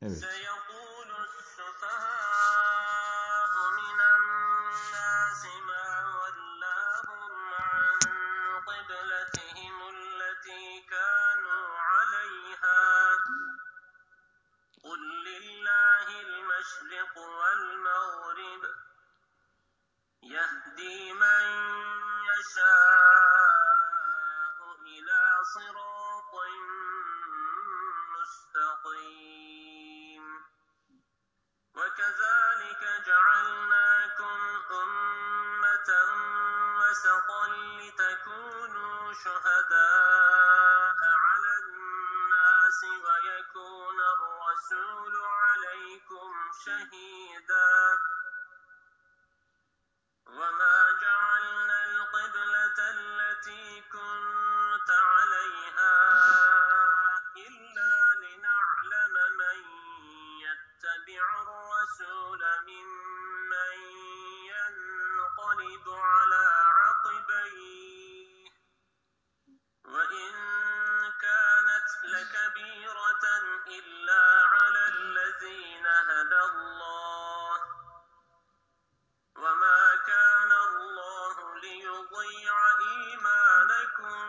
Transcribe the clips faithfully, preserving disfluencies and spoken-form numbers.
Evet. يهدي من يشاء إلى صراط مستقيم وكذلك جعلناكم أمة وسطا لتكونوا شهداء على الناس ويكون الرسول عليكم شهيدا وما جعلنا القبلة التي كنت عليها إلا لنعلم من يتبع الرسول ممن ينقلب على عقبيه وإن كانت لكبيرة إلا على الذين هدى الله وما كان الله ليضيع إيمانكم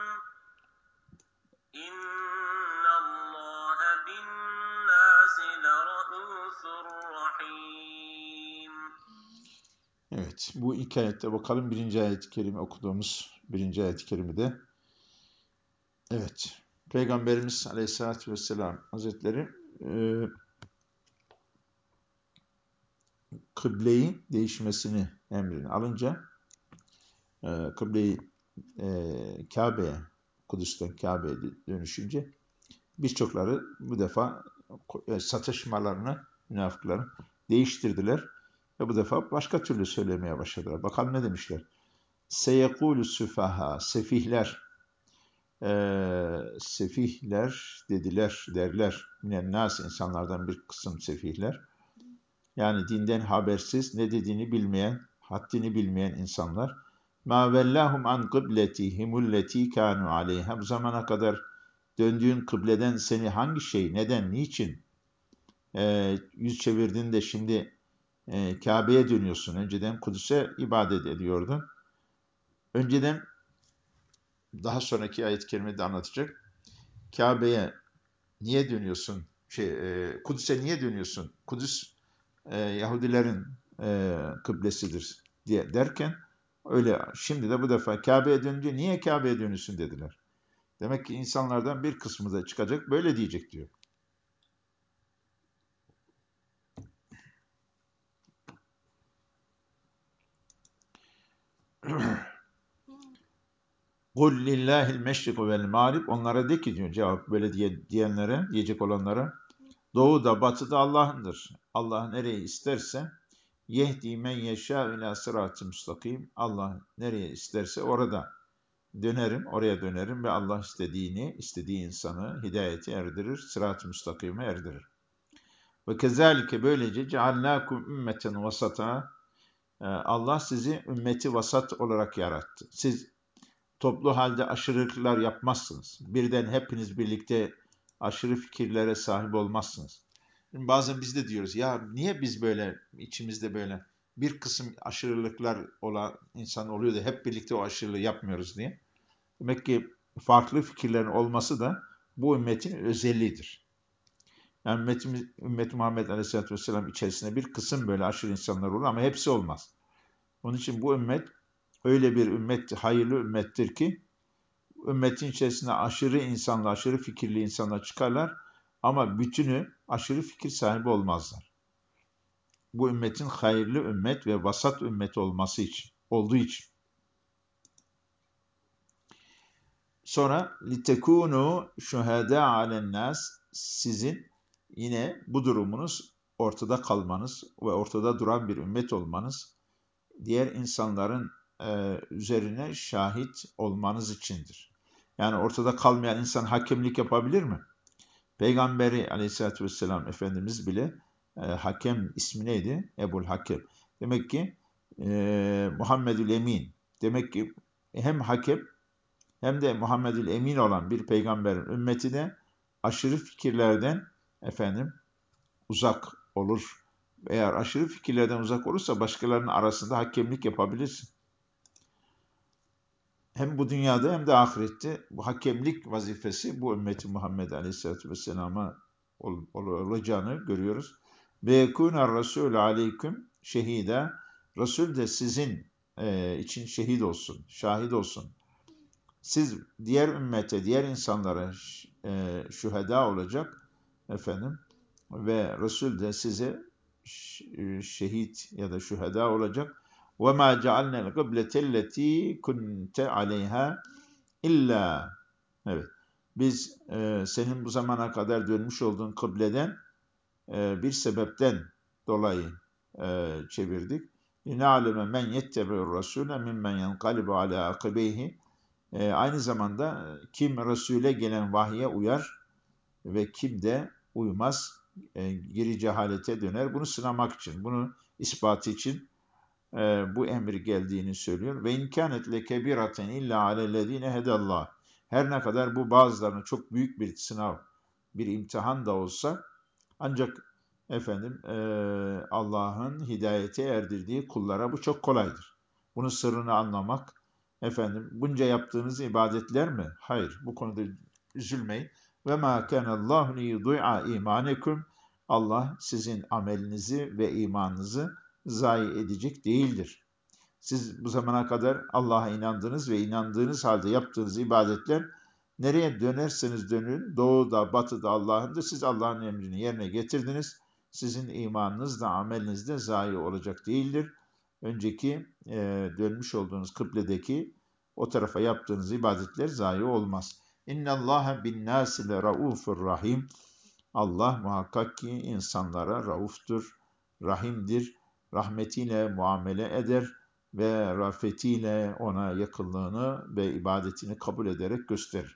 إن الله بالناس لرءوف رحيم. Evet, bu iki ayette bakalım birinci ayet-i kerime okuduğumuz birinci ayet-i kerimede. Evet, Peygamberimiz Aleyhisselatü Vesselam Hazretleri e, kıbleyi değişmesini emrini alınca e, kıbleyi e, Kabe'ye, Kudüs'ten Kabe'ye dönüşünce birçokları bu defa e, satışmalarını münafıkların değiştirdiler ve bu defa başka türlü söylemeye başladılar. Bakalım ne demişler? Seyekûlü süfaha, sefihler, e, sefihler dediler, derler. Minen nas, insanlardan bir kısım sefihler. Yani dinden habersiz, ne dediğini bilmeyen, haddini bilmeyen insanlar. مَا وَلَّهُمْ عَنْ قِبْلَتِهِمُ الَّتِي كَانُوا عَلَيْهَا. Bu zamana kadar döndüğün kıbleden seni hangi şey, neden, niçin e, yüz çevirdin de şimdi e, Kabe'ye dönüyorsun? Önceden Kudüs'e ibadet ediyordun. Önceden, daha sonraki ayet-i kerimede anlatacak. Kabe'ye niye dönüyorsun? Şey, e, Kudüs'e niye dönüyorsun? Kudüs e, Yahudilerin e, kıblesidir diye derken öyle şimdi de bu defa Kabe'ye dönünce niye Kabe'ye dönüyorsun dediler. Demek ki insanlardan bir kısmı da çıkacak böyle diyecek diyor. Kul lillahil meşriku vel mağrib, onlara de ki diyor cevap böyle diye diyenlere, diyecek olanlara, doğu da batı da Allah'ındır. Allah nereye isterse yehdi men yeşâ ilâ sırat-ı müstakim. Allah nereye isterse orada dönerim, oraya dönerim ve Allah istediğini, istediği insanı hidayete erdirir, sırat-ı müstakime erdirir. Ve kezalike böylece ceallâkum ümmeten vasata. Allah sizi ümmeti vasat olarak yarattı. Siz toplu halde aşırılıklar yapmazsınız. Birden hepiniz birlikte aşırı fikirlere sahip olmazsınız. Şimdi bazen biz de diyoruz ya niye biz böyle içimizde böyle bir kısım aşırılıklar olan insan oluyor da hep birlikte o aşırılığı yapmıyoruz diye. Demek ki farklı fikirlerin olması da bu ümmetin özelliğidir. Yani ümmetimiz, ümmet Muhammed Aleyhisselatü Vesselam içerisinde bir kısım böyle aşırı insanlar olur ama hepsi olmaz. Onun için bu ümmet öyle bir ümmet, hayırlı ümmettir ki ümmetin içerisinde aşırı insanlar, aşırı fikirli insanlar çıkarlar ama bütünü aşırı fikir sahibi olmazlar. Bu ümmetin hayırlı ümmet ve vasat ümmet olması için, olduğu için. Sonra litekunu şuhada alennas, sizin yine bu durumunuz ortada kalmanız ve ortada duran bir ümmet olmanız, diğer insanların e, üzerine şahit olmanız içindir. Yani ortada kalmayan insan hakemlik yapabilir mi? Peygamberi Aleyhisselatü Vesselam Efendimiz bile e, hakem ismi neydi? Ebul Hakem. Demek ki e, Muhammedül Emin. Demek ki hem hakem hem de Muhammedül Emin olan bir peygamberin ümmeti de aşırı fikirlerden efendim uzak olur. Eğer aşırı fikirlerden uzak olursa başkalarının arasında hakemlik yapabilirsin. Hem bu dünyada hem de ahirette bu hakemlik vazifesi bu ümmeti Muhammed Aleyhisselatü Vesselam'a ol, ol, olacağını görüyoruz. Ve yekûner rasûlü aleyküm şehîdâ. Resul de sizin e, için şehit olsun, şahit olsun. Siz diğer ümmete, diğer insanlara e, şühedâ olacak efendim ve Resul de size şehit ya da şühedâ olacak. وَمَا جَعَلْنَا الْقِبْلَةَ الَّتِي كُنْتَ عَلَيْهَا illa. Evet. Biz e, senin bu zamana kadar dönmüş olduğun kıbleden e, bir sebepten dolayı e, çevirdik. لِنَعْلَمَ مَنْ يَتَّبِعُ الرَّسُولَ مِمَّنْ يَنْقَلِبُ عَلَى عَقِبَيْهِ. E, aynı zamanda kim Resul'e gelen vahye uyar ve kim de uymaz, e, geri cehalete döner. Bunu sınamak için, bunu ispatı için e, bu emri geldiğini söylüyor. Ve imkanet lekebiraten illa alellezine hedallah. Her ne kadar bu bazılarına çok büyük bir sınav, bir imtihan da olsa, ancak efendim e, Allah'ın hidayete erdirdiği kullara bu çok kolaydır. Bunun sırrını anlamak, efendim bunca yaptığınız ibadetler mi? Hayır, bu konuda üzülmeyin. Ve ma kanallahu liyudhi'a imanekum. Allah sizin amelinizi ve imanınızı zayi edecek değildir. Siz bu zamana kadar Allah'a inandınız ve inandığınız halde yaptığınız ibadetler nereye dönerseniz dönün, doğuda, batıda Allah'ındır. Siz Allah'ın emrini yerine getirdiniz. Sizin imanınız da ameliniz de zayi olacak değildir. Önceki e, dönmüş olduğunuz kıbledeki o tarafa yaptığınız ibadetler zayi olmaz. İnne Allaha bin nasile raufur rahim. Allah muhakkak ki insanlara rauftur, rahimdir, rahmetiyle muamele eder ve rafetiyle ona yakınlığını ve ibadetini kabul ederek gösterir.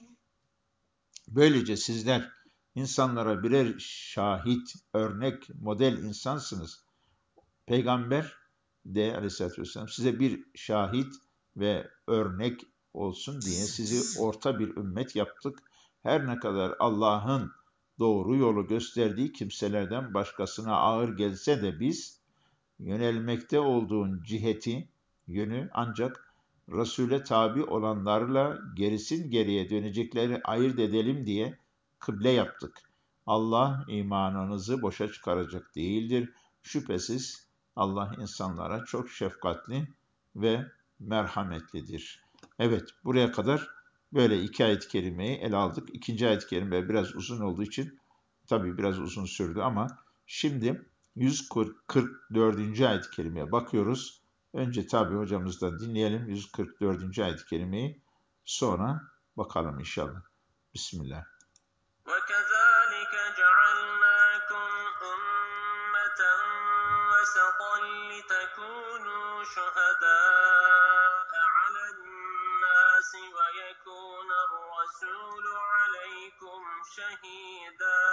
Böylece sizler insanlara birer şahit, örnek, model insansınız. Peygamber de Aleyhisselatü Vesselam size bir şahit ve örnek olsun diye sizi orta bir ümmet yaptık. Her ne kadar Allah'ın doğru yolu gösterdiği kimselerden başkasına ağır gelse de biz yönelmekte olduğun ciheti, yönü ancak Resul'e tabi olanlarla gerisin geriye dönecekleri ayırt edelim diye kıble yaptık. Allah imanınızı boşa çıkaracak değildir. Şüphesiz Allah insanlara çok şefkatli ve merhametlidir. Evet, buraya kadar böyle iki ayet-i kerimeyi ele aldık. İkinci ayet-i kerime biraz uzun olduğu için tabii biraz uzun sürdü ama şimdi yüz kırk dördüncü ayet-i kerimeye bakıyoruz. Önce tabii hocamızdan dinleyelim yüz kırk dördüncü ayet-i kerimeyi. Sonra bakalım inşallah. Bismillah. وَكَذَٰلِكَ جَعَلْنَاكُمْ أُمَّةً وَسَطًا لِتَكُونُوا شُهَدَاءَ عَلَى النَّاسِ وَيَكُونَ الرَّسُولُ عَلَيْكُمْ شَهِيدًا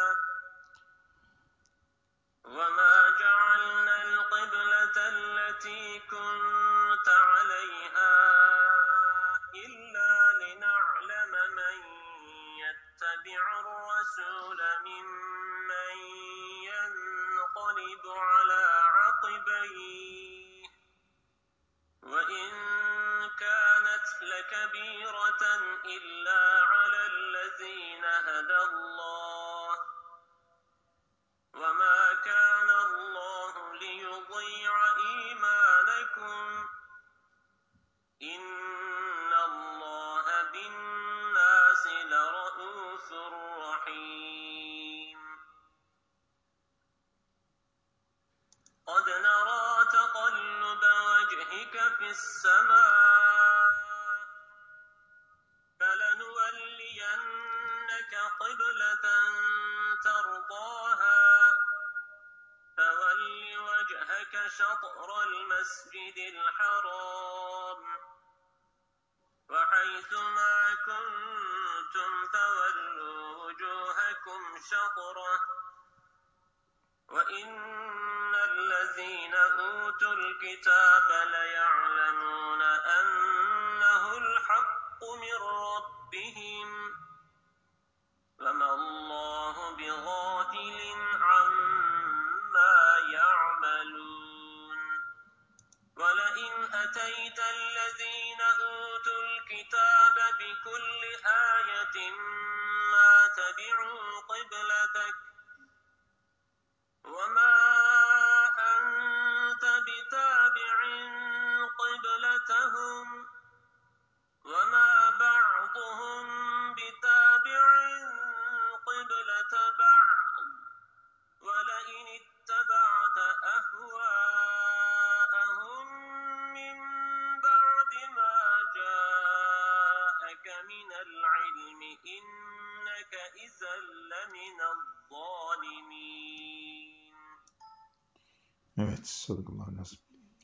وَمَا جَعَلْنَا الْقِبْلَةَ الَّتِي كُنتَ عَلَيْهَا إِلَّا لِنَعْلَمَ مَن يَتَّبِعُ الرَّسُولَ مِمَّن يَنقَلِبُ عَلَىٰ عَقِبَيْهِ وَإِن كَانَتْ لَكَبِيرَةً إِلَّا عَلَى الَّذِينَ هَدَى اللَّهُ وَمَا كَانَ اللَّهُ لِيُضِيعَ إِيمَانَكُمْ إِنَّ اللَّهَ بِالنَّاسِ لَرَءُوفٌ رَحِيمٌ قَدْ نَرَىٰ تَقَلُّبَ وَجْهِكَ فِي السَّمَاءِ فَلَنُوَلِّيَنَّكَ قِبْلَةً تَرْضَاهَا فَوَلِّ وَجْهَكَ شَطْرَ الْمَسْجِدِ الْحَرَامِ وَحَيْثُ مَا كُنتُمْ فَوَلُّوا وُجُوهَكُمْ شَطْرَهُ وَإِنَّ الَّذِينَ أُوتُوا الْكِتَابَ لَيَعْلَمُونَ أَنَّهُ الْحَقُّ مِن رَّبِّهِمْ وَمَا اللَّهُ بِغَافِلٍ عَمَّا تبعوا قبلتك وما أنت بتابع قبلتهم وما بعضهم بتابع قبلة بعض ولئن اتبعت أهواءهم من بعد ما جاءك من العلم إنك إذا لمن الظالمين. Evet, sallallahu lazım.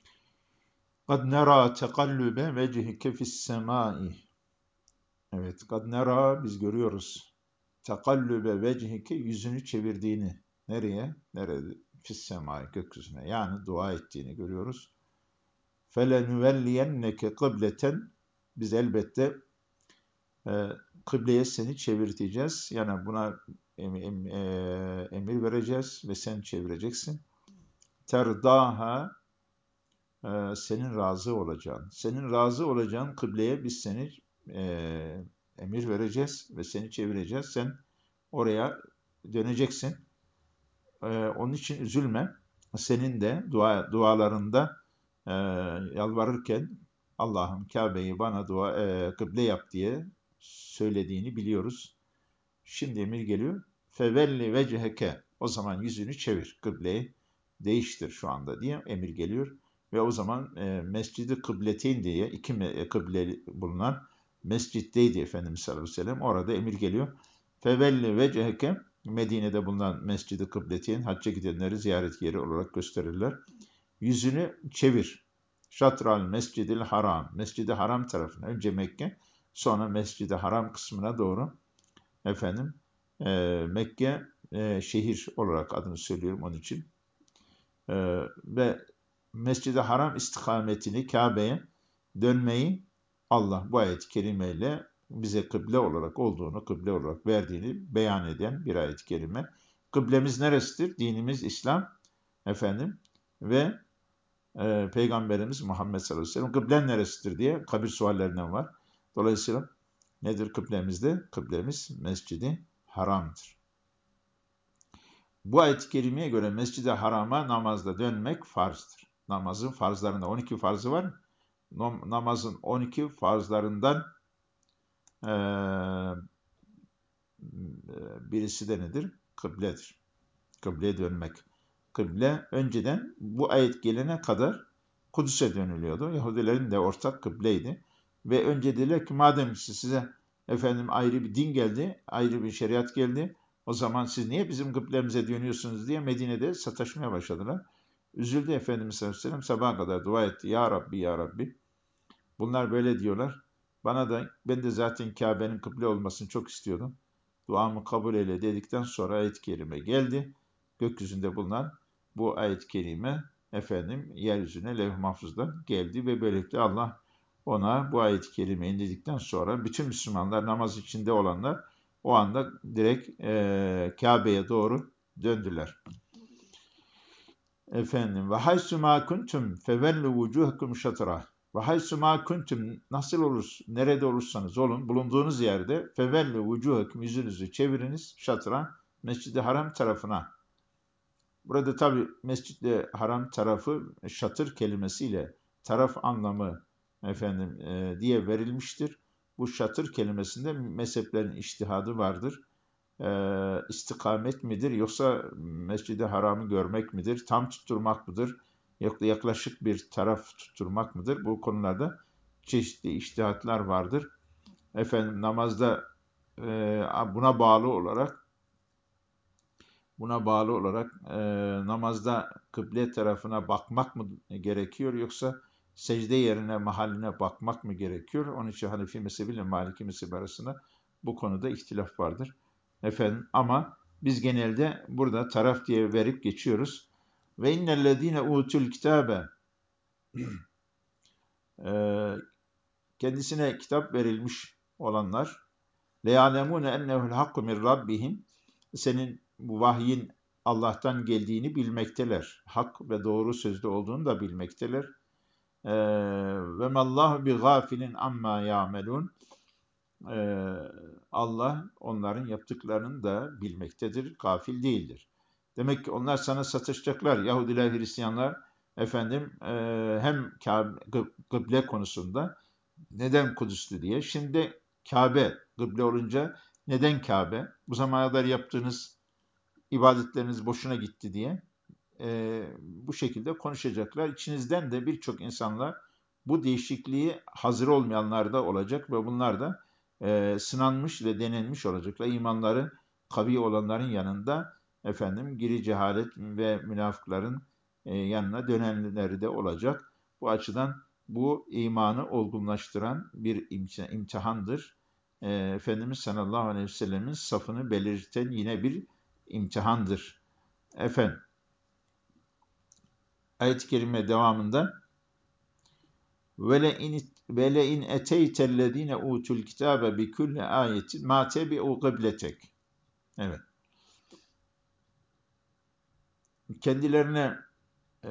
Kad nera tekallübe vecihike fissemai. Evet, kad nera biz görüyoruz. Tekallübe vecihike yüzünü çevirdiğini. Nereye? Nerede? Fissemai, gökyüzüne. Yani dua ettiğini görüyoruz. Felenüvelliyenneke kıbleten. Biz elbette e, kıbleye seni çevirteceğiz. Yani buna em, em, e, emir vereceğiz ve sen çevireceksin. Terdaha, e, senin razı olacağın. Senin razı olacağın kıbleye biz seni e, emir vereceğiz ve seni çevireceğiz. Sen oraya döneceksin. E, onun için üzülme. Senin de dua dualarında e, yalvarırken Allah'ım Kabe'yi bana dua e, kıble yap diye söylediğini biliyoruz. Şimdi emir geliyor. Fevelli vecheke. O zaman yüzünü çevir. Kıbleyi değiştir şu anda diye emir geliyor. Ve o zaman e, Mescid-i Kıbleteyn diye iki me- kıble bulunan mescitteydi Efendimiz sallallahu aleyhi ve sellem. Orada emir geliyor. Fevelli vecheke. Medine'de bulunan Mescid-i Kıbleteyn hacca gidenleri ziyaret yeri olarak gösterirler. Yüzünü çevir. Şatral Mescid-i Haram. Mescid-i Haram tarafına. Önce Mekke, sonra Mescid-i Haram kısmına doğru efendim e, Mekke e, şehir olarak adını söylüyorum onun için. E, ve Mescid-i Haram istikametini Kabe'ye dönmeyi Allah bu ayet-i kerimeyle bize kıble olarak olduğunu, kıble olarak verdiğini beyan eden bir ayet-i kerime. Kıblemiz neresidir? Dinimiz İslam efendim ve e, Peygamberimiz Muhammed sallallahu aleyhi ve sellem. Kıblen neresidir diye kabir suallerinden var. Dolayısıyla nedir kıblemizde? Kıblemiz Mescid-i Haram'dır. Bu ayet-i kerimeye göre Mescid-i Haram'a namazda dönmek farzdır. Namazın farzlarında on iki farzı var. Namazın on iki farzlarından e, birisi de nedir? Kıbledir. Kıbleye dönmek. Kıble önceden bu ayet gelene kadar Kudüs'e dönülüyordu. Yahudilerin de ortak kıbleydi. Ve önce dediler ki madem size efendim ayrı bir din geldi, ayrı bir şeriat geldi, o zaman siz niye bizim kıblemize dönüyorsunuz diye Medine'de sataşmaya başladılar. Üzüldü Efendimiz sallallahu aleyhi ve sellem, sabaha kadar dua etti. Ya Rabbi, Ya Rabbi. Bunlar böyle diyorlar. Bana da, ben de zaten Kabe'nin kıble olmasını çok istiyordum. Duamı kabul eyle dedikten sonra ayet-i kerime geldi. Gökyüzünde bulunan bu ayet-i kerime efendim yeryüzüne levh-i mahfuzdan geldi ve böylelikle Allah ona bu ayet-i kerime indirdikten sonra bütün Müslümanlar, namaz içinde olanlar o anda direkt e, Kabe'ye doğru döndüler. Efendim ve haysu ma kuntum fevellu vucuhakum şatra. Ve haysu ma kuntum, nasıl olur, nerede olursanız olun, bulunduğunuz yerde fevellu vucuhakum, yüzünüzü çeviriniz şatra, Mescid-i Haram tarafına. Burada tabi Mescid-i Haram tarafı şatır kelimesiyle taraf anlamı efendim e, diye verilmiştir. Bu şatır kelimesinde mezheplerin içtihadı vardır. E, istikamet midir yoksa Mescid-i Haram'ı görmek midir? Tam tutturmak mıdır? Yoksa yaklaşık bir taraf tutturmak mıdır? Bu konularda çeşitli içtihatlar vardır. Efendim namazda e, buna bağlı olarak Buna bağlı olarak e, namazda kıble tarafına bakmak mı gerekiyor yoksa secde yerine, mahalline bakmak mı gerekiyor? Onun için Hanefi mezhebi ile Maliki mezhebi arasında bu konuda ihtilaf vardır. Efendim ama biz genelde burada taraf diye verip geçiyoruz. Ve innellezine utul kitabe, kendisine kitap verilmiş olanlar leyalemune ennehu'l hakku min rabbihim, senin bu vahyin Allah'tan geldiğini bilmekteler. Hak ve doğru sözlü olduğunu da bilmekteler. Ve mallahu bi gafilin amma ya'melun. e, Allah onların yaptıklarını da bilmektedir, gafil değildir. Demek ki onlar sana satışacaklar. Yahudiler, Hristiyanlar efendim e, hem Kabe, kıble konusunda neden Kudüs'lü diye. Şimdi Kabe kıble olunca neden Kabe? Bu zamana kadar yaptığınız ibadetleriniz boşuna gitti diye e, bu şekilde konuşacaklar. İçinizden de birçok insanlar bu değişikliği hazır olmayanlar da olacak ve bunlar da e, sınanmış ve denenmiş olacaklar. İmanları kavi olanların yanında efendim giri cehalet ve münafıkların e, yanına dönenleri de olacak. Bu açıdan bu imanı olgunlaştıran bir imtihandır. E, Efendimiz sallallahu aleyhi ve sellemin safını belirten yine bir imtihandır. Efendim, ayet-i kerime devamında vele in eteytellezine utul kitabe bi kulli ayetin ma tebi'u kıbletek. Evet. Kendilerine e,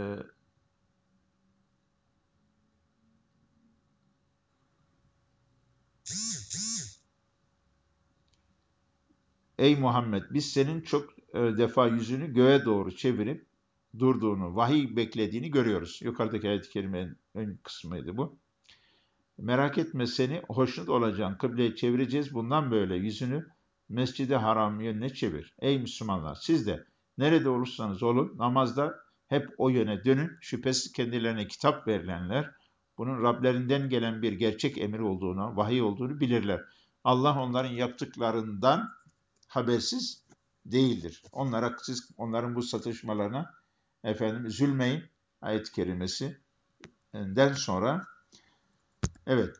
ey Muhammed biz senin çok e, defa yüzünü göğe doğru çevirip durduğunu, vahiy beklediğini görüyoruz. Yukarıdaki ayet-i kerimenin ön kısmıydı bu. Merak etme seni hoşnut olacağın kıbleye çevireceğiz. Bundan böyle yüzünü Mescid-i Haram yönüne çevir. Ey Müslümanlar siz de nerede olursanız olun namazda hep o yöne dönün. Şüphesiz kendilerine kitap verilenler bunun Rablerinden gelen bir gerçek emir olduğunu, vahiy olduğunu bilirler. Allah onların yaptıklarından habersiz değildir. Onlara siz onların bu satışmalarına efendim üzülmeyin ayet-i kerimesinden sonra evet.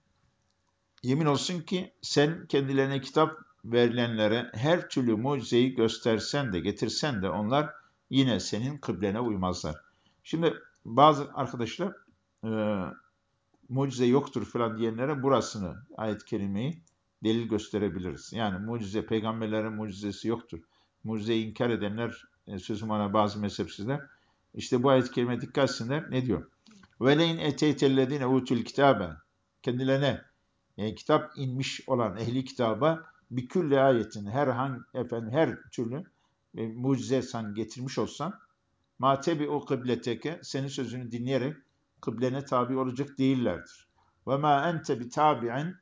Yemin olsun ki sen kendilerine kitap verilenlere her türlü mucizeyi göstersen de getirsen de onlar yine senin kıblene uymazlar. Şimdi bazı arkadaşlar e, mucize yoktur falan diyenlere burasını ayet-i kerimeyi delil gösterebiliriz. Yani mucize, peygamberlerin mucizesi yoktur. Mucizeyi inkar edenler, e, sözüm ona bazı mezhepsizler, işte bu ayet-i kerime dikkat etsinler. Ne diyor? وَلَيْنْ اَتَيْتَ الَّذ۪ينَ اُوتُوا الْكِتَابَ Kendilerine yani kitap inmiş olan ehli kitaba bir külle ayetin herhangi efendim her türlü e, mucize sen getirmiş olsan matebi o kıbleteke senin sözünü dinleyerek kıblene tabi olacak değillerdir. Ve ma ente bi tabi'in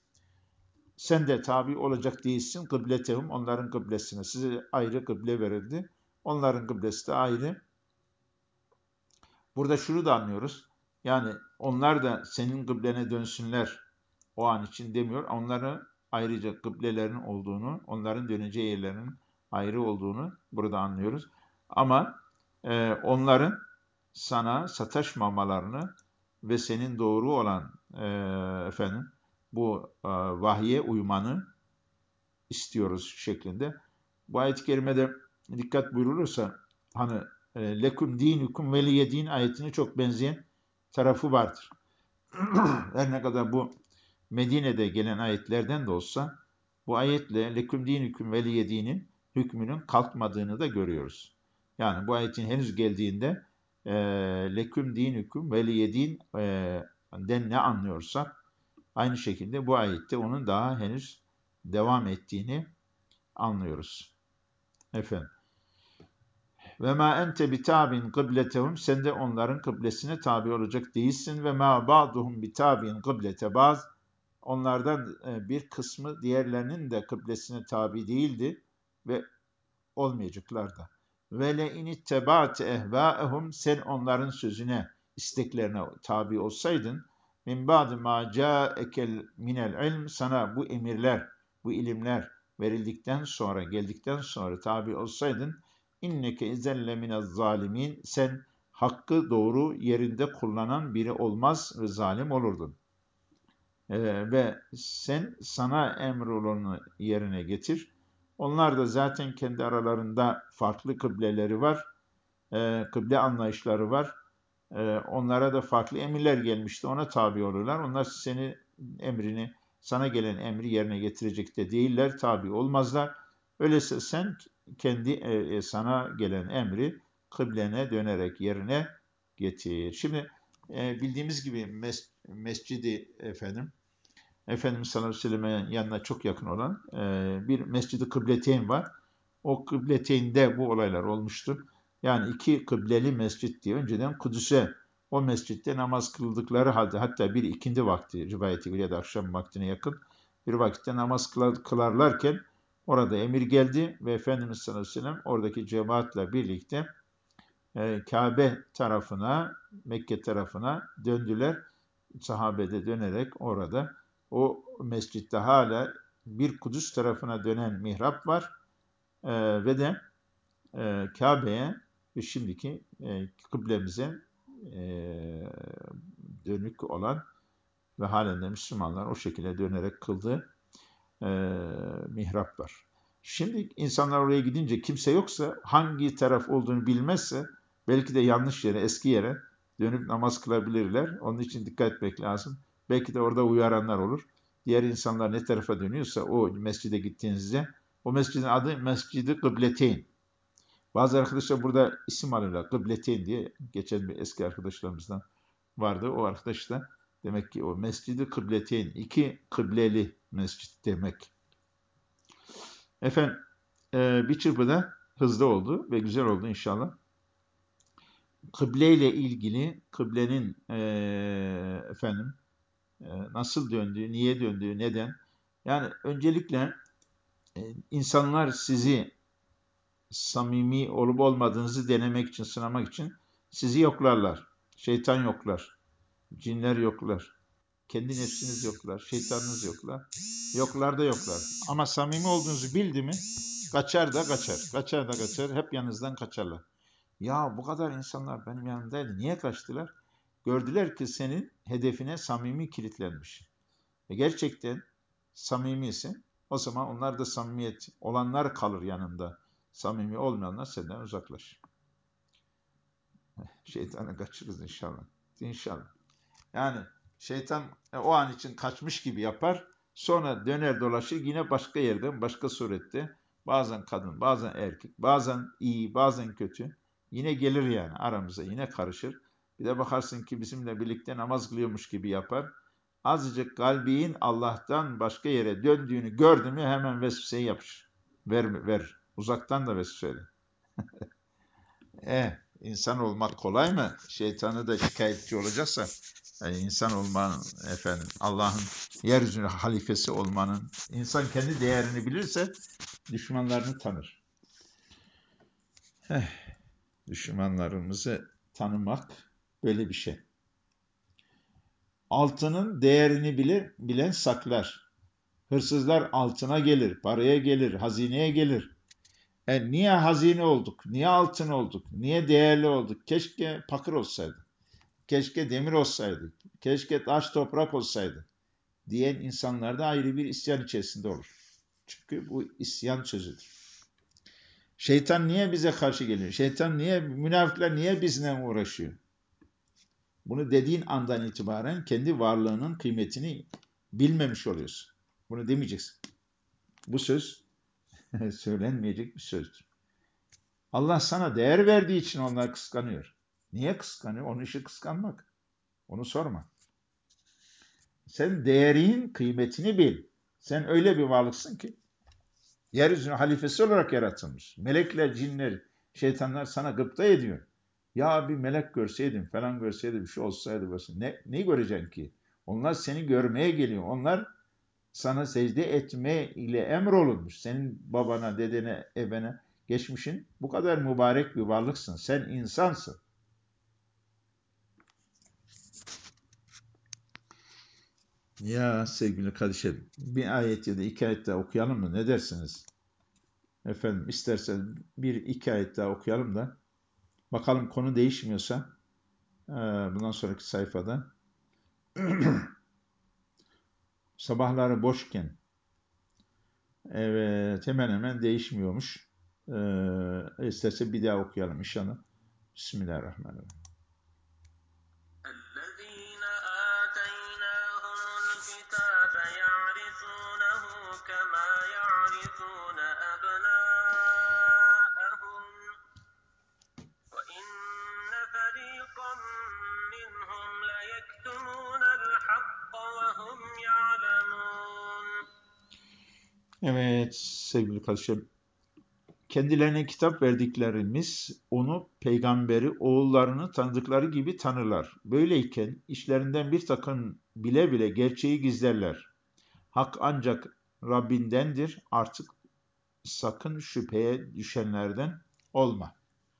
sen de tabi olacak değilsin kıbletehum onların kıblesine. Size ayrı kıble verildi. Onların kıblesi de ayrı. Burada şunu da anlıyoruz. Yani onlar da senin kıblene dönsünler o an için demiyor. Onların ayrıca kıblelerinin olduğunu, onların döneceği yerlerinin ayrı olduğunu burada anlıyoruz. Ama e, onların sana sataşmamalarını ve senin doğru olan e, efendim bu e, vahye uymanı istiyoruz şeklinde. Bu ayet-i kerimede dikkat buyurulursa hani e, lekum dinukum veliye din ayetine çok benzeyen tarafı vardır. Her ne kadar bu Medine'de gelen ayetlerden de olsa bu ayetle leküm dinukum veliye dinin hükmünün kalkmadığını da görüyoruz. Yani bu ayetin henüz geldiğinde e, leküm dinukum veliye din e, den ne anlıyorsak aynı şekilde bu ayette onun daha henüz devam ettiğini anlıyoruz. Efendim. Ve ma ente bitabin kıbletehum sen de onların kıblesine tabi olacak değilsin ve ma ba'duhum bitabin kıblete baz onlardan e, bir kısmı diğerlerinin de kıblesine tabi değildi ve olmayacaklar da. Ve le inittebaate ehvaehum sen onların sözüne, isteklerine tabi olsaydın min ba'di ma ca'ekel minel ilm sana bu emirler, bu ilimler verildikten sonra, geldikten sonra tabi olsaydın inneke izelle minez zalimin sen hakkı doğru yerinde kullanan biri olmaz ve zalim olurdun. Ee, ve sen sana emrolanı yerine getir. Onlar da zaten kendi aralarında farklı kıbleleri var, e, kıble anlayışları var. E, onlara da farklı emirler gelmişti, ona tabi olurlar. Onlar seni emrini, sana gelen emri yerine getirecek de değiller, tabi olmazlar. Öyleyse sen kendi e, sana gelen emri kıblene dönerek yerine getir. Şimdi e, bildiğimiz gibi mes, mescidi efendim Efendimiz sallallahu aleyhi ve sellem'e yanına çok yakın olan e, bir Mescid-i Kıbleteyn var. O Kıbleteyn'de bu olaylar olmuştur. Yani iki kıbleli mescit diye önceden Kudüs'e o mescitte namaz kıldıkları halde hatta bir ikindi vakti rivayeti ya da akşam vaktine yakın bir vakitte namaz kılarlarken orada emir geldi ve Efendimiz sallallahu aleyhi ve sellem oradaki cemaatle birlikte e, Kabe tarafına, Mekke tarafına döndüler. Sahabe de dönerek orada o mescitte hala bir Kudüs tarafına dönen mihrap var e, ve de e, Kabe'ye ve şimdiki e, kıblemize e, dönük olan ve halen de Müslümanlar o şekilde dönerek kıldığı e, mihrap var. Şimdi insanlar oraya gidince kimse yoksa hangi taraf olduğunu bilmezse belki de yanlış yere, eski yere dönüp namaz kılabilirler. Onun için dikkat etmek lazım. Belki de orada uyaranlar olur. Diğer insanlar ne tarafa dönüyorsa o mescide gittiğinizde o mescidin adı Mescid-i Kıbleteyn. Bazı arkadaşlar burada isim alırlar. Kıbleteyn diye geçen bir eski arkadaşlarımızdan vardı. O arkadaş da demek ki o Mescid-i Kıbleteyn, iki kıbleli mescit demek. Efendim e, bir çırpıda hızlı oldu ve güzel oldu inşallah. Kıble ile ilgili kıblenin e, efendim e, nasıl döndüğü, niye döndüğü, neden? Yani öncelikle e, insanlar sizi samimi olup olmadığınızı denemek için, sınamak için sizi yoklarlar. Şeytan yoklar, cinler yoklar, kendi nefsiniz yoklar, şeytanınız yoklar. Yoklar da yoklar. Ama samimi olduğunuzu bildi mi kaçar da kaçar, kaçar da kaçar, hep yanınızdan kaçarlar. Ya bu kadar insanlar benim yanımdaydı, niye kaçtılar? Gördüler ki senin hedefine samimi kilitlenmiş. Ve gerçekten samimisin. O zaman onlar da samimiyet olanlar kalır yanında. Samimi olmayanlar senden uzaklaşır. Şeytanı kaçırırız inşallah. İnşallah. Yani şeytan o an için kaçmış gibi yapar. Sonra döner dolaşır yine başka yerden, başka surette. Bazen kadın, bazen erkek, bazen iyi, bazen kötü. Yine gelir yani aramıza, yine karışır. Bir de bakarsın ki bizimle birlikte namaz kılıyormuş gibi yapar. Azıcık kalbin Allah'tan başka yere döndüğünü gördü mü hemen vesveseyi yapışır. Ver, ver. Uzaktan da vesvese. E, insan olmak kolay mı? Şeytanı da şikayetçi olacaksa yani insan olmanın, efendim Allah'ın yeryüzünde halifesi olmanın, insan kendi değerini bilirse düşmanlarını tanır. Eh, düşmanlarımızı tanımak böyle bir şey. Altının değerini bilir, bilen saklar. Hırsızlar altına gelir, paraya gelir, hazineye gelir. E niye hazine olduk? Niye altın olduk? Niye değerli olduk? Keşke pakır olsaydı. Keşke demir olsaydı. Keşke taş toprak olsaydı. Diyen insanlar da ayrı bir isyan içerisinde olur. Çünkü bu isyan sözüdür. Şeytan niye bize karşı geliyor? Şeytan niye, münafıklar niye bizle uğraşıyor? Bunu dediğin andan itibaren kendi varlığının kıymetini bilmemiş oluyorsun. Bunu demeyeceksin. Bu söz söylenmeyecek bir sözdür. Allah sana değer verdiği için onlar kıskanıyor. Niye kıskanıyor? Onun işi kıskanmak. Onu sorma. Sen değerin kıymetini bil. Sen öyle bir varlıksın ki yeryüzünün halifesi olarak yaratılmış. Melekler, cinler, şeytanlar sana gıpta ediyor. Ya bir melek görseydim falan görseydim bir şey olsaydı böyle. Ne, neyi göreceksin ki? Onlar seni görmeye geliyor. Onlar sana secde etme ile emrolunmuş. Senin babana, dedene, ebene, geçmişin bu kadar mübarek bir varlıksın. Sen insansın. Ya sevgili kardeşlerim, bir ayet ya da iki ayet daha okuyalım mı? Ne dersiniz? Efendim isterseniz bir iki ayet daha okuyalım da bakalım konu değişmiyorsa bundan sonraki sayfada sabahları boşken evet hemen hemen değişmiyormuş. Ee, isterse bir daha okuyalım inşallah. Bismillahirrahmanirrahim. الذين آتيناهم الكتاب يعرفونه كما يعرفون أبناءهم وإن فريقا منهم ليكتمون الحق وهم يعلمون Evet sevgili kardeşim, kendilerine kitap verdiklerimiz onu peygamberi oğullarını tanıdıkları gibi tanırlar. Böyleyken işlerinden bir takım bile bile gerçeği gizlerler. Hak ancak Rabbindendir, artık sakın şüpheye düşenlerden olma.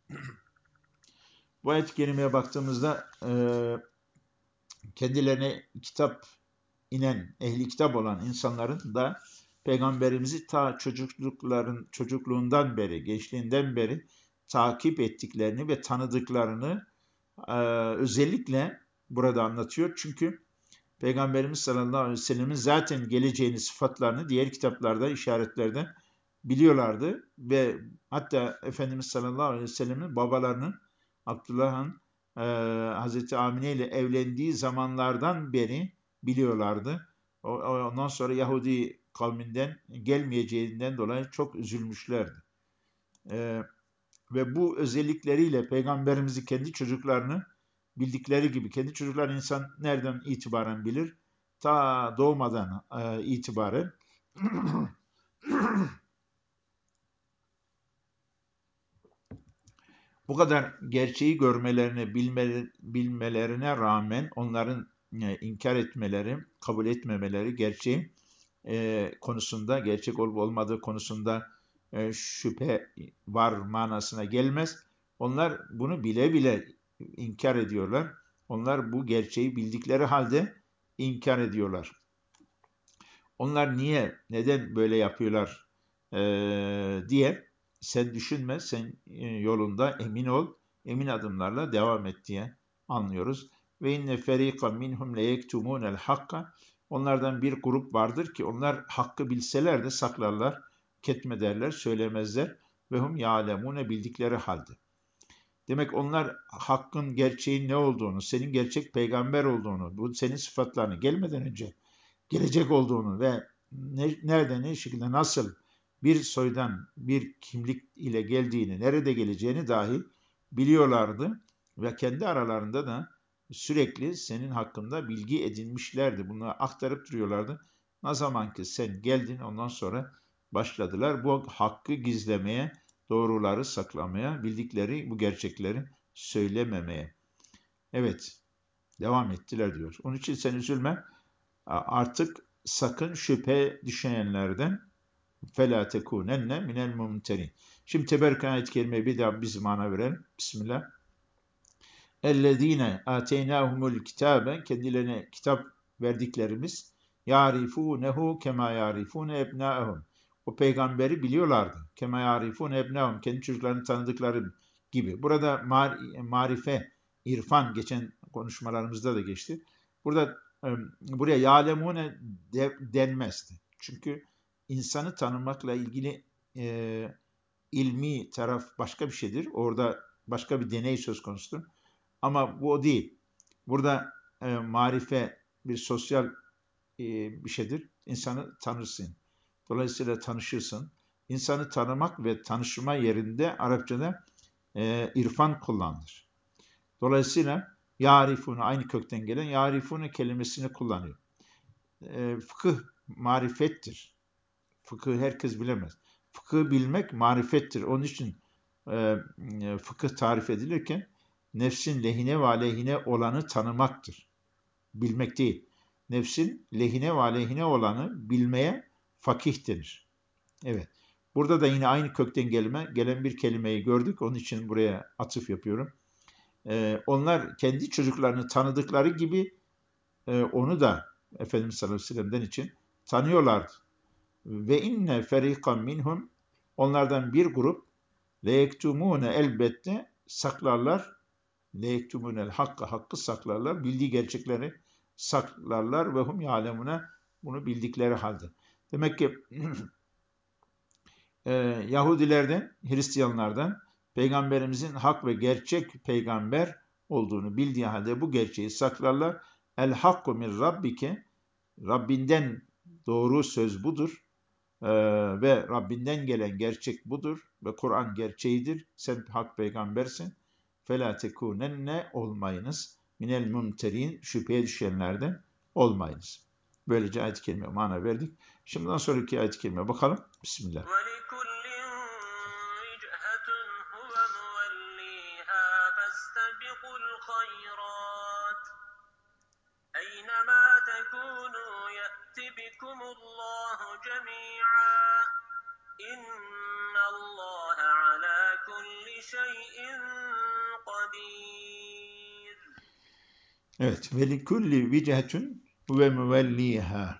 Bu ayet-i kerimeye baktığımızda e, kendilerine kitap inen, ehli kitap olan insanların da peygamberimizi ta çocuklukların çocukluğundan beri, gençliğinden beri takip ettiklerini ve tanıdıklarını e, özellikle burada anlatıyor. Çünkü Peygamberimiz sallallahu aleyhi ve sellemin zaten geleceğini, sıfatlarını diğer kitaplarda, işaretlerde biliyorlardı ve hatta Efendimiz sallallahu aleyhi ve sellemin babalarının Abdullah'ın e, Hazreti Amine ile evlendiği zamanlardan beri biliyorlardı. O, ondan sonra Yahudi kavminden gelmeyeceğinden dolayı çok üzülmüşlerdi. E, ve bu özellikleriyle Peygamberimizi kendi çocuklarını bildikleri gibi, kendi çocuklar insan nereden itibaren bilir? Ta doğmadan e, itibaren bu kadar gerçeği görmelerine, bilmeleri, bilmelerine rağmen onların e, inkar etmeleri, kabul etmemeleri gerçeğin e, konusunda, gerçek olup olmadığı konusunda e, şüphe var manasına gelmez. Onlar bunu bile bile inkar ediyorlar. Onlar bu gerçeği bildikleri halde inkar ediyorlar. Onlar niye, neden böyle yapıyorlar ee, diye sen düşünme, sen e, yolunda emin ol, emin adımlarla devam et diye anlıyoruz. Ve inne ferika minhum leyektumunel hakka. Onlardan bir grup vardır ki onlar hakkı bilseler de saklarlar, ketmederler, söylemezler. Ve hum ya'lemune, bildikleri halde. Demek onlar hakkın, gerçeğin ne olduğunu, senin gerçek peygamber olduğunu, bu senin sıfatlarını gelmeden önce gelecek olduğunu ve ne, nerede, ne şekilde, nasıl bir soydan, bir kimlik ile geldiğini, nerede geleceğini dahi biliyorlardı ve kendi aralarında da sürekli senin hakkında bilgi edinmişlerdi. Bunu aktarıp duruyorlardı. Ne zaman ki sen geldin, ondan sonra başladılar bu hakkı gizlemeye, doğruları saklamaya, bildikleri bu gerçekleri söylememeye. Evet, devam ettiler diyor. Onun için sen üzülme. Artık sakın şüphe düşenlerden فَلَا تَكُونَنَّ minel mumterin. Şimdi Teberk ayet-i kerimeyi bir daha biz mana verelim. Bismillah. اَلَّذ۪ينَ آتَيْنَاهُمُ الْكِتَابَ, kendilerine kitap verdiklerimiz يَعْرِفُونَهُ كَمَا يَعْرِفُونَ اَبْنَاءَهُمْ. O peygamberi biliyorlardı. كَمَا يَعْرِفُونَ اَبْنَاءَهُمْ, kendi çocuklarını tanıdıkları gibi. Burada mar marife, irfan geçen konuşmalarımızda da geçti. Burada buraya yâlemûne de, denmezdi. Çünkü insanı tanımakla ilgili e, ilmi taraf başka bir şeydir. Orada başka bir deney söz konusudur. Ama bu o değil. Burada e, marife bir sosyal e, bir şeydir. İnsanı tanırsın. Dolayısıyla tanışırsın. İnsanı tanımak ve tanışma yerinde Arapçada e, irfan kullanılır. Dolayısıyla yarifune, aynı kökten gelen yarifune kelimesini kullanıyor. E, fıkıh marifettir. Fıkıh herkes bilemez. Fıkıh bilmek marifettir. Onun için e, fıkıh tarif edilirken nefsin lehine ve aleyhine olanı tanımaktır. Bilmek değil. Nefsin lehine ve aleyhine olanı bilmeye fakih denir. Evet. Burada da yine aynı kökten gelme, gelen bir kelimeyi gördük. Onun için buraya atıf yapıyorum. Ee, onlar kendi çocuklarını tanıdıkları gibi e, onu da Efendimiz sallallahu aleyhi ve sellem'den için tanıyorlardı. Ve inne ferikan minhum, onlardan bir grup leyektumune, elbette saklarlar, leyektumunel hakka, hakkı saklarlar, bildiği gerçekleri saklarlar ve hum yalemune, bunu bildikleri halde. Demek ki e, Yahudilerden, Hristiyanlardan Peygamberimizin hak ve gerçek peygamber olduğunu bildiği halde bu gerçeği saklarlar. El hakku min rabbike, Rabbinden doğru söz budur. Ee, ve Rabbinden gelen gerçek budur ve Kur'an gerçeğidir. Sen hak peygambersin. فَلَا تَكُونَنَّ, olmayınız. Minel mumterin, şüpheye düşenlerden olmayınız. Böylece ayet-i kerime mana verdik. Şimdi bundan sonraki ayet-i kerime bakalım. Bismillah. وَلِكُلٍّ وِجْهَةٌ هُوَ مُوَلِّيهَا فَاسْتَبِقُوا الْخَيْرَاتِ أَيْنَمَا تَكُونُوا يَأْتِ بِكُمُ اللَّهُ جَمِيعًا إِنَّ اللَّهَ عَلَى كُلِّ شَيْءٍ قَدِيرٌ. Evet. Ve likulli vichetun ve müvelliha.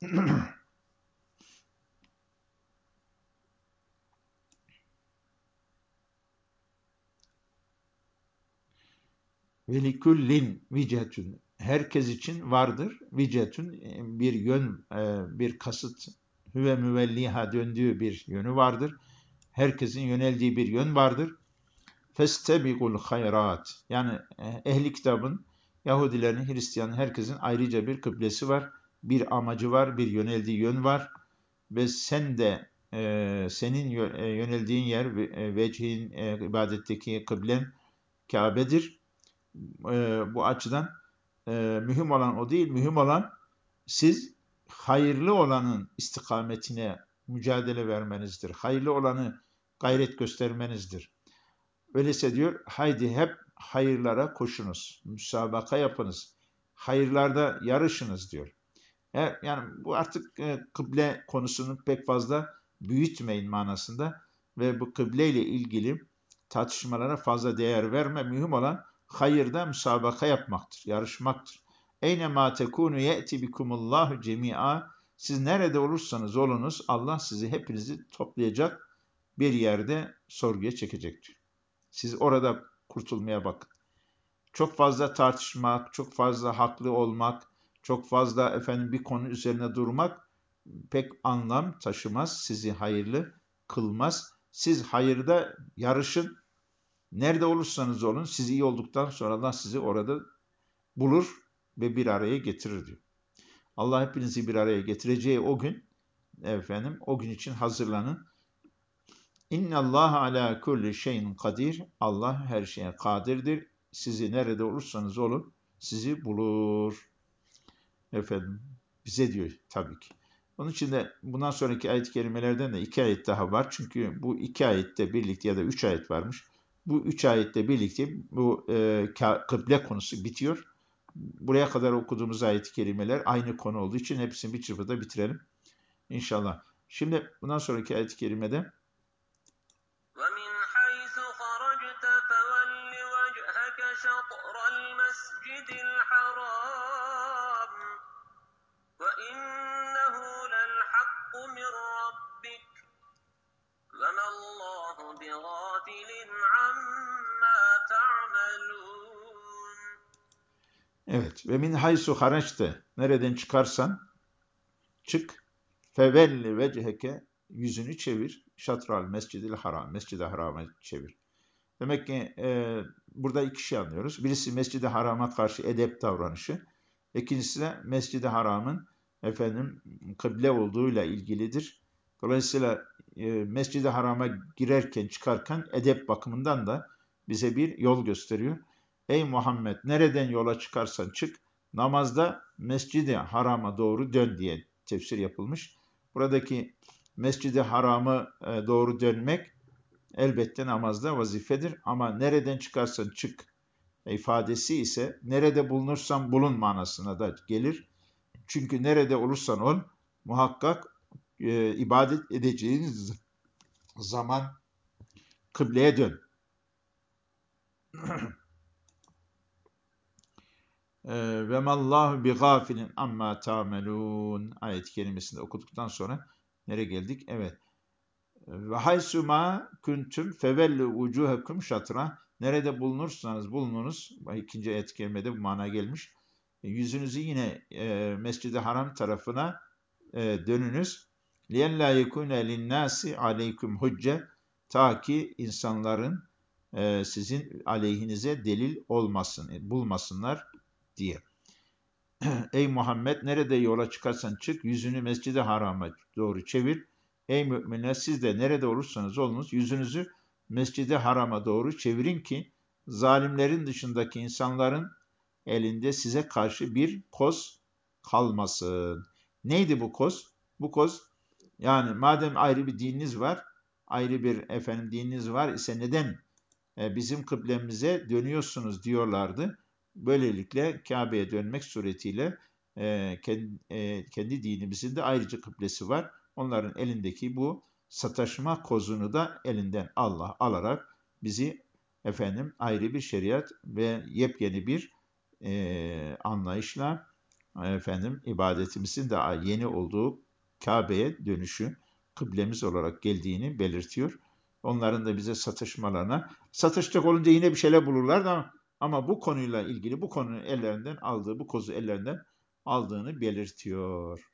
Ve likullin vichetun. Herkes için vardır. Vichetun bir yön, bir kasıt. Ve müvelliha döndüğü bir yönü vardır. Herkesin yöneldiği bir yön vardır. Festebikul hayrat. Yani ehli kitabın, Yahudilerin, Hristiyanın, herkesin ayrıca bir kıblesi var. Bir amacı var, bir yöneldiği yön var. Ve sen de e, senin yöneldiğin yer, e, vecihin, e, ibadetteki kıblen Kabe'dir. E, bu açıdan e, mühim olan o değil, mühim olan siz hayırlı olanın istikametine mücadele vermenizdir. Hayırlı olanı gayret göstermenizdir. Öyleyse diyor, haydi hep hayırlara koşunuz, müsabaka yapınız, hayırlarda yarışınız diyor. E, yani bu artık e, kıble konusunu pek fazla büyütmeyin manasında ve bu kıble ile ilgili tartışmalara fazla değer verme. Mühim olan hayırda müsabaka yapmaktır, yarışmaktır. Eyne ma tekunu ye'ti bikumullahu cemi'a. Siz nerede olursanız olunuz Allah sizi hepinizi toplayacak bir yerde sorguya çekecektir. Siz orada kurtulmaya bakın. Çok fazla tartışmak, çok fazla haklı olmak, çok fazla efendim bir konu üzerine durmak pek anlam taşımaz, sizi hayırlı kılmaz. Siz hayırda yarışın, nerede olursanız olun, siz iyi olduktan sonra Allah sizi orada bulur ve bir araya getirir diyor. Allah hepinizi bir araya getireceği o gün, efendim o gün için hazırlanın. İnna Allah ala kulli şeyin kadir. Allah her şeye kadirdir. Sizi nerede olursanız olun sizi bulur. Efendim bize diyor tabii ki. Onun için de bundan sonraki ayet-i kerimelerden de iki ayet daha var. Çünkü bu iki ayette birlikte ya da üç ayet varmış. Bu üç ayette birlikte bu e, kıble konusu bitiyor. Buraya kadar okuduğumuz ayet-i kerimeler aynı konu olduğu için hepsini bir çırpıda bitirelim. İnşallah. Şimdi bundan sonraki ayet-i kerimede وَمِنْ حَيْثُ خَرَجْتَ فَوَلِّ وَجْهَكَ شَطْرَ الْمَسْجِدِ الْحَرَامِ وَإِنَّهُ لَلْحَقُّ مِنْ رَبِّكَ وَمَا اللَّهُ بِغَافِلٍ عَمَّا تَعْمَلُونَ. evet ve min haysu haraçte nereden çıkarsan çık fevelli vecheke yüzünü çevir şatral mescidil haram mescid-i harama çevir. Demek ki e, burada iki şey anlıyoruz. Birisi mescid-i harama karşı edep davranışı. İkincisi de mescid-i haramın efendim kıble olduğuyla ilgilidir. Dolayısıyla e, mescid-i harama girerken çıkarken edep bakımından da bize bir yol gösteriyor. Ey Muhammed nereden yola çıkarsan çık namazda mescid-i harama doğru dön diye tefsir yapılmış. Buradaki mescid-i haramı e, doğru dönmek elbette namazda vazifedir ama nereden çıkarsan çık ifadesi ise nerede bulunursan bulun manasına da gelir. Çünkü nerede olursan ol muhakkak e, ibadet edeceğiniz zaman kıbleye dön. Ve mallahu bi gafilin amma ta'melun ayet-i kerimesinde okuduktan sonra nereye geldik? Evet. Ve haysu ma kuntum fevellu vucuhakum şatra. Nerede bulunursanız bulununuz. İkinci ayet-i kerimede bu mana gelmiş. Yüzünüzü yine e, Mescid-i Haram tarafına e, dönünüz. لِيَلَّا يَكُونَ لِلنَّاسِ عَلَيْكُمْ hücce. Ta ki insanların e, sizin aleyhinize delil olmasın, bulmasınlar diye. Ey Muhammed nerede yola çıkarsan çık, yüzünü Mescid-i Haram'a doğru çevir. Ey müminler siz de nerede olursanız olunuz yüzünüzü Mescid-i Haram'a doğru çevirin ki zalimlerin dışındaki insanların elinde size karşı bir koz kalmasın. Neydi bu koz? Bu koz, yani madem ayrı bir dininiz var, ayrı bir efendim dininiz var ise neden e, bizim kıblemize dönüyorsunuz diyorlardı. Böylelikle Kabe'ye dönmek suretiyle e, kendi, e, kendi dinimizin de ayrıca kıblesi var. Onların elindeki bu sataşma kozunu da elinden Allah alarak bizi efendim ayrı bir şeriat ve yepyeni bir e, anlayışla efendim ibadetimizin de yeni olduğu Kabe'ye dönüşü kıblemiz olarak geldiğini belirtiyor. Onların da bize satışmalarına, satışacak olunca yine bir şeyler bulurlar da ama bu konuyla ilgili bu konunun ellerinden aldığı, bu kozu ellerinden aldığını belirtiyor.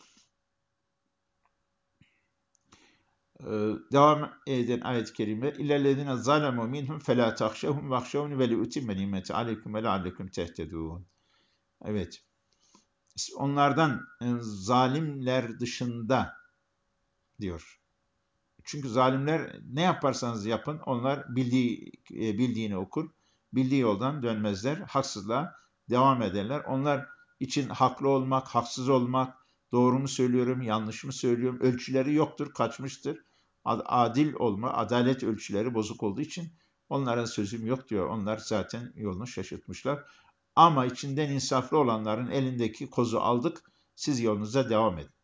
Ee, devam eden ayet-i kerime İllellezine zalemu minhum felâ tahşehum vahşevni ve li'utimme nimeti aleyküm ve leallekum tehtedûn. Evet. Onlardan e, zalimler dışında diyor. Çünkü zalimler ne yaparsanız yapın onlar bildiği e, bildiğini okur. Bildiği yoldan dönmezler. Haksızlığa devam ederler. Onlar için haklı olmak, haksız olmak, doğru mu söylüyorum, yanlış mı söylüyorum ölçüleri yoktur, kaçmıştır. Adil olma, adalet ölçüleri bozuk olduğu için onlara sözüm yok diyor. Onlar zaten yolunu şaşırtmışlar. Ama içinden insaflı olanların elindeki kozu aldık, siz yolunuza devam edin.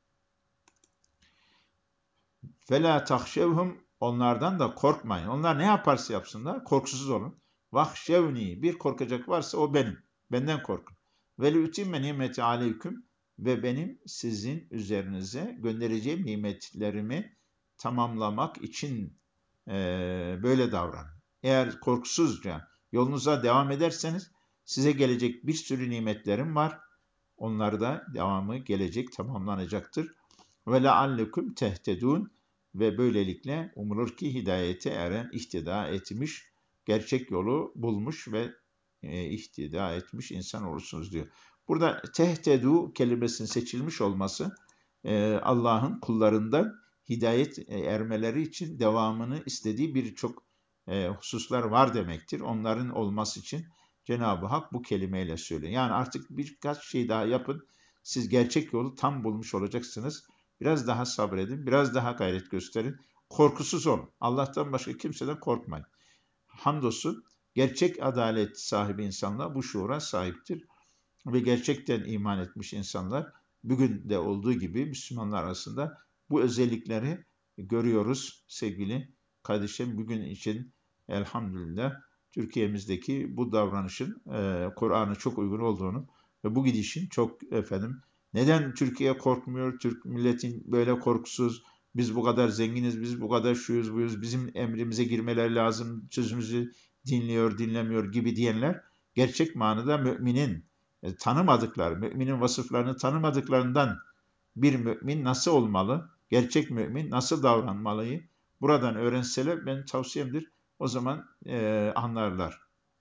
فَلَا تَخْشَوْهُمْ Onlardan da korkmayın. Onlar ne yaparsa yapsınlar korkusuz olun. وَخْشَوْنِي Bir korkacak varsa o benim. Benden korkun. وَلُؤْتِمَّ نِعْمَةِ عَلَيْكُمْ Ve benim sizin üzerinize göndereceğim nimetlerimi tamamlamak için e, böyle davranın. Eğer korkusuzca yolunuza devam ederseniz size gelecek bir sürü nimetlerim var. Onlar da devamı gelecek, tamamlanacaktır. Ve leallekum tehtedun ve böylelikle umulur ki hidayete eren, ihtida etmiş, gerçek yolu bulmuş ve e, ihtida etmiş insan olursunuz diyor. Burada tehtedu kelimesinin seçilmiş olması e, Allah'ın kullarından hidayet e, ermeleri için devamını istediği birçok e, hususlar var demektir. Onların olması için Cenab-ı Hak bu kelimeyle söylüyor. Yani artık birkaç şey daha yapın, siz gerçek yolu tam bulmuş olacaksınız. Biraz daha sabredin, biraz daha gayret gösterin. Korkusuz olun. Allah'tan başka kimseden korkmayın. Hamdolsun gerçek adalet sahibi insanlar bu şuura sahiptir. Ve gerçekten iman etmiş insanlar bugün de olduğu gibi Müslümanlar arasında bu özellikleri görüyoruz sevgili kardeşim. Bugün için elhamdülillah Türkiye'mizdeki bu davranışın e, Kur'an'a çok uygun olduğunu ve bu gidişin çok efendim neden Türkiye korkmuyor, Türk milletin böyle korkusuz, biz bu kadar zenginiz, biz bu kadar şuyuz buyuz, bizim emrimize girmeler lazım, sözümüzü dinliyor, dinlemiyor gibi diyenler gerçek manada müminin e, tanımadıkları, müminin vasıflarını tanımadıklarından bir mümin nasıl olmalı, gerçek mümin nasıl davranmalıyı buradan öğrenseler benim tavsiyemdir. O zaman e, anlarlar.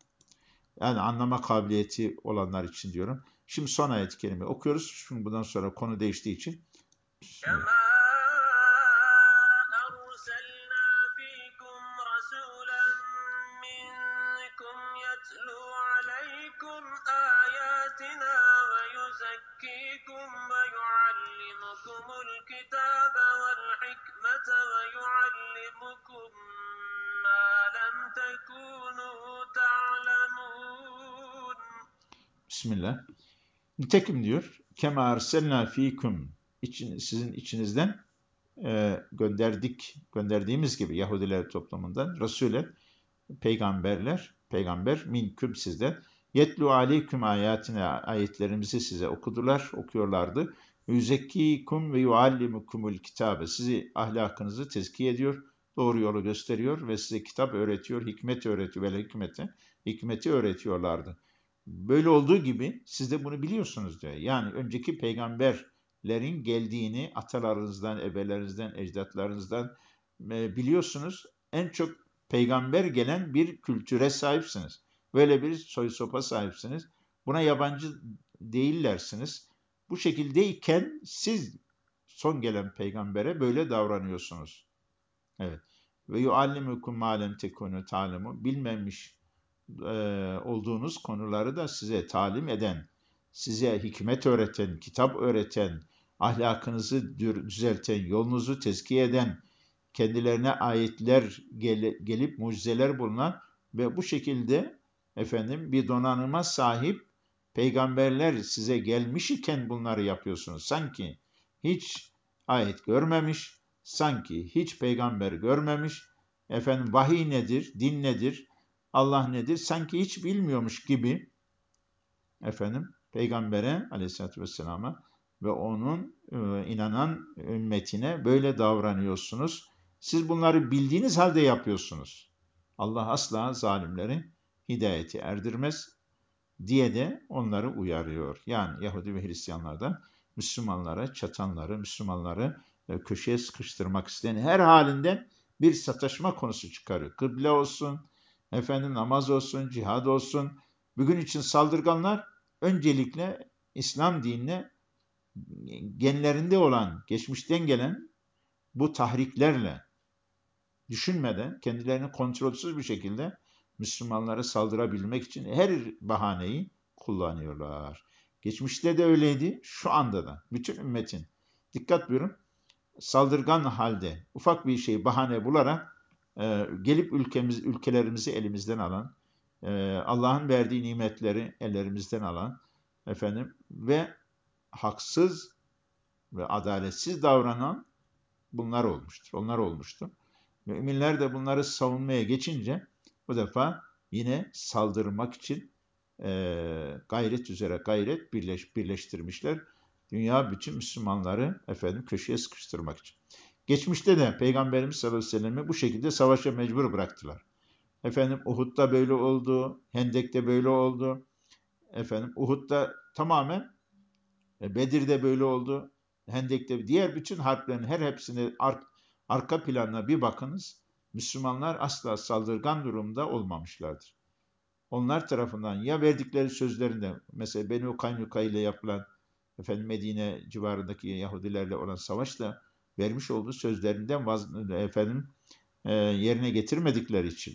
Yani anlama kabiliyeti olanlar için diyorum. Şimdi son ayet-i kerime okuyoruz. Çünkü bundan sonra konu değiştiği için. Bismillah. Bismillah. Nitekim diyor, kema arselna fikum için, sizin içinizden e, gönderdik, gönderdiğimiz gibi Yahudiler toplumundan Resul'e peygamberler, peygamber minküm sizden yetlu aleyküm ayetine ayetlerimizi size okudular, okuyorlardı. Yüzekkikum ve yuallimukumul kitabe sizi ahlakınızı tezkiye ediyor, doğru yolu gösteriyor ve size kitap öğretiyor, hikmet öğretiyor ve hikmeti, hikmeti öğretiyorlardı. Böyle olduğu gibi siz de bunu biliyorsunuz diyor. Yani önceki peygamberlerin geldiğini atalarınızdan, ebelerinizden, ecdatlarınızdan e, biliyorsunuz. En çok peygamber gelen bir kültüre sahipsiniz. Böyle bir soy sopa sahipsiniz. Buna yabancı değillersiniz. Bu şekildeyken siz son gelen peygambere böyle davranıyorsunuz. Evet. Ve yuallimukum ma lem tekunu ta'lemu bilmemiş e, olduğunuz konuları da size talim eden, size hikmet öğreten, kitap öğreten, ahlakınızı düzelten, yolunuzu tezkiye eden, kendilerine ayetler gel- gelip mucizeler bulunan ve bu şekilde efendim bir donanıma sahip peygamberler size gelmiş iken bunları yapıyorsunuz. Sanki hiç ayet görmemiş, sanki hiç peygamber görmemiş, efendim vahiy nedir, din nedir, Allah nedir, sanki hiç bilmiyormuş gibi efendim peygambere aleyhissalatü vesselama ve onun e, inanan ümmetine böyle davranıyorsunuz. Siz bunları bildiğiniz halde yapıyorsunuz. Allah asla zalimleri hidayeti erdirmez diye de onları uyarıyor. Yani Yahudi ve Hristiyanlardan Müslümanlara çatanları, Müslümanları e, köşeye sıkıştırmak isteyen her halinden bir sataşma konusu çıkarıyor. Kıble olsun, efendim namaz olsun, cihad olsun. Bugün için saldırganlar öncelikle İslam dinine genlerinde olan, geçmişten gelen bu tahriklerle düşünmeden kendilerini kontrolsüz bir şekilde Müslümanlara saldırabilmek için her bahaneyi kullanıyorlar. Geçmişte de öyleydi, şu anda da. Bütün ümmetin, dikkat buyurun, saldırgan halde ufak bir şey bahane bularak e, gelip ülkemiz, ülkelerimizi elimizden alan, e, Allah'ın verdiği nimetleri ellerimizden alan efendim ve haksız ve adaletsiz davranan bunlar olmuştur. Onlar olmuştur. Müminler de bunları savunmaya geçince bu defa yine saldırmak için e, gayret üzere gayret birleş, birleştirmişler. Dünya bütün Müslümanları efendim köşeye sıkıştırmak için. Geçmişte de Peygamberimiz sallallahu aleyhi ve sellem'i bu şekilde savaşa mecbur bıraktılar. Efendim Uhud'da böyle oldu, Hendek'te böyle oldu. Efendim Uhud'da tamamen, Bedir'de böyle oldu. Hendek'te, diğer bütün harplerin her hepsine ar- arka planına bir bakınız. Müslümanlar asla saldırgan durumda olmamışlardır. Onlar tarafından ya verdikleri sözlerinde, mesela Benu Kaynuka ile yapılan efendim Medine civarındaki Yahudilerle olan savaşta vermiş olduğu sözlerinden vaz, efendim e, yerine getirmedikleri için.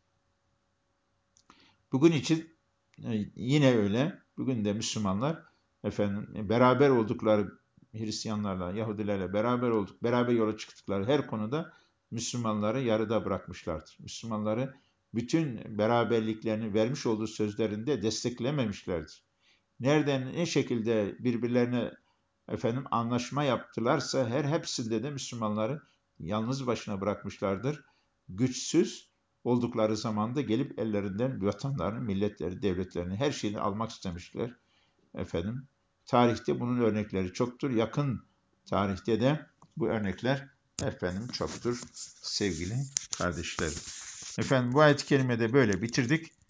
Bugün için e, yine öyle. Bugün de Müslümanlar efendim beraber oldukları Hristiyanlarla, Yahudilerle beraber olduk, beraber yola çıktıkları her konuda Müslümanları yarıda bırakmışlardır. Müslümanları bütün beraberliklerini vermiş olduğu sözlerinde desteklememişlerdir. Nereden ne şekilde birbirlerine efendim anlaşma yaptılarsa her hepsinde de Müslümanları yalnız başına bırakmışlardır. Güçsüz oldukları zaman da gelip ellerinden vatanlarını, milletleri, devletlerini, her şeyini almak istemişler. Efendim, tarihte bunun örnekleri çoktur. Yakın tarihte de bu örnekler efendim çoktur sevgili kardeşlerim. Efendim bu ayet-i kerimede böyle bitirdik.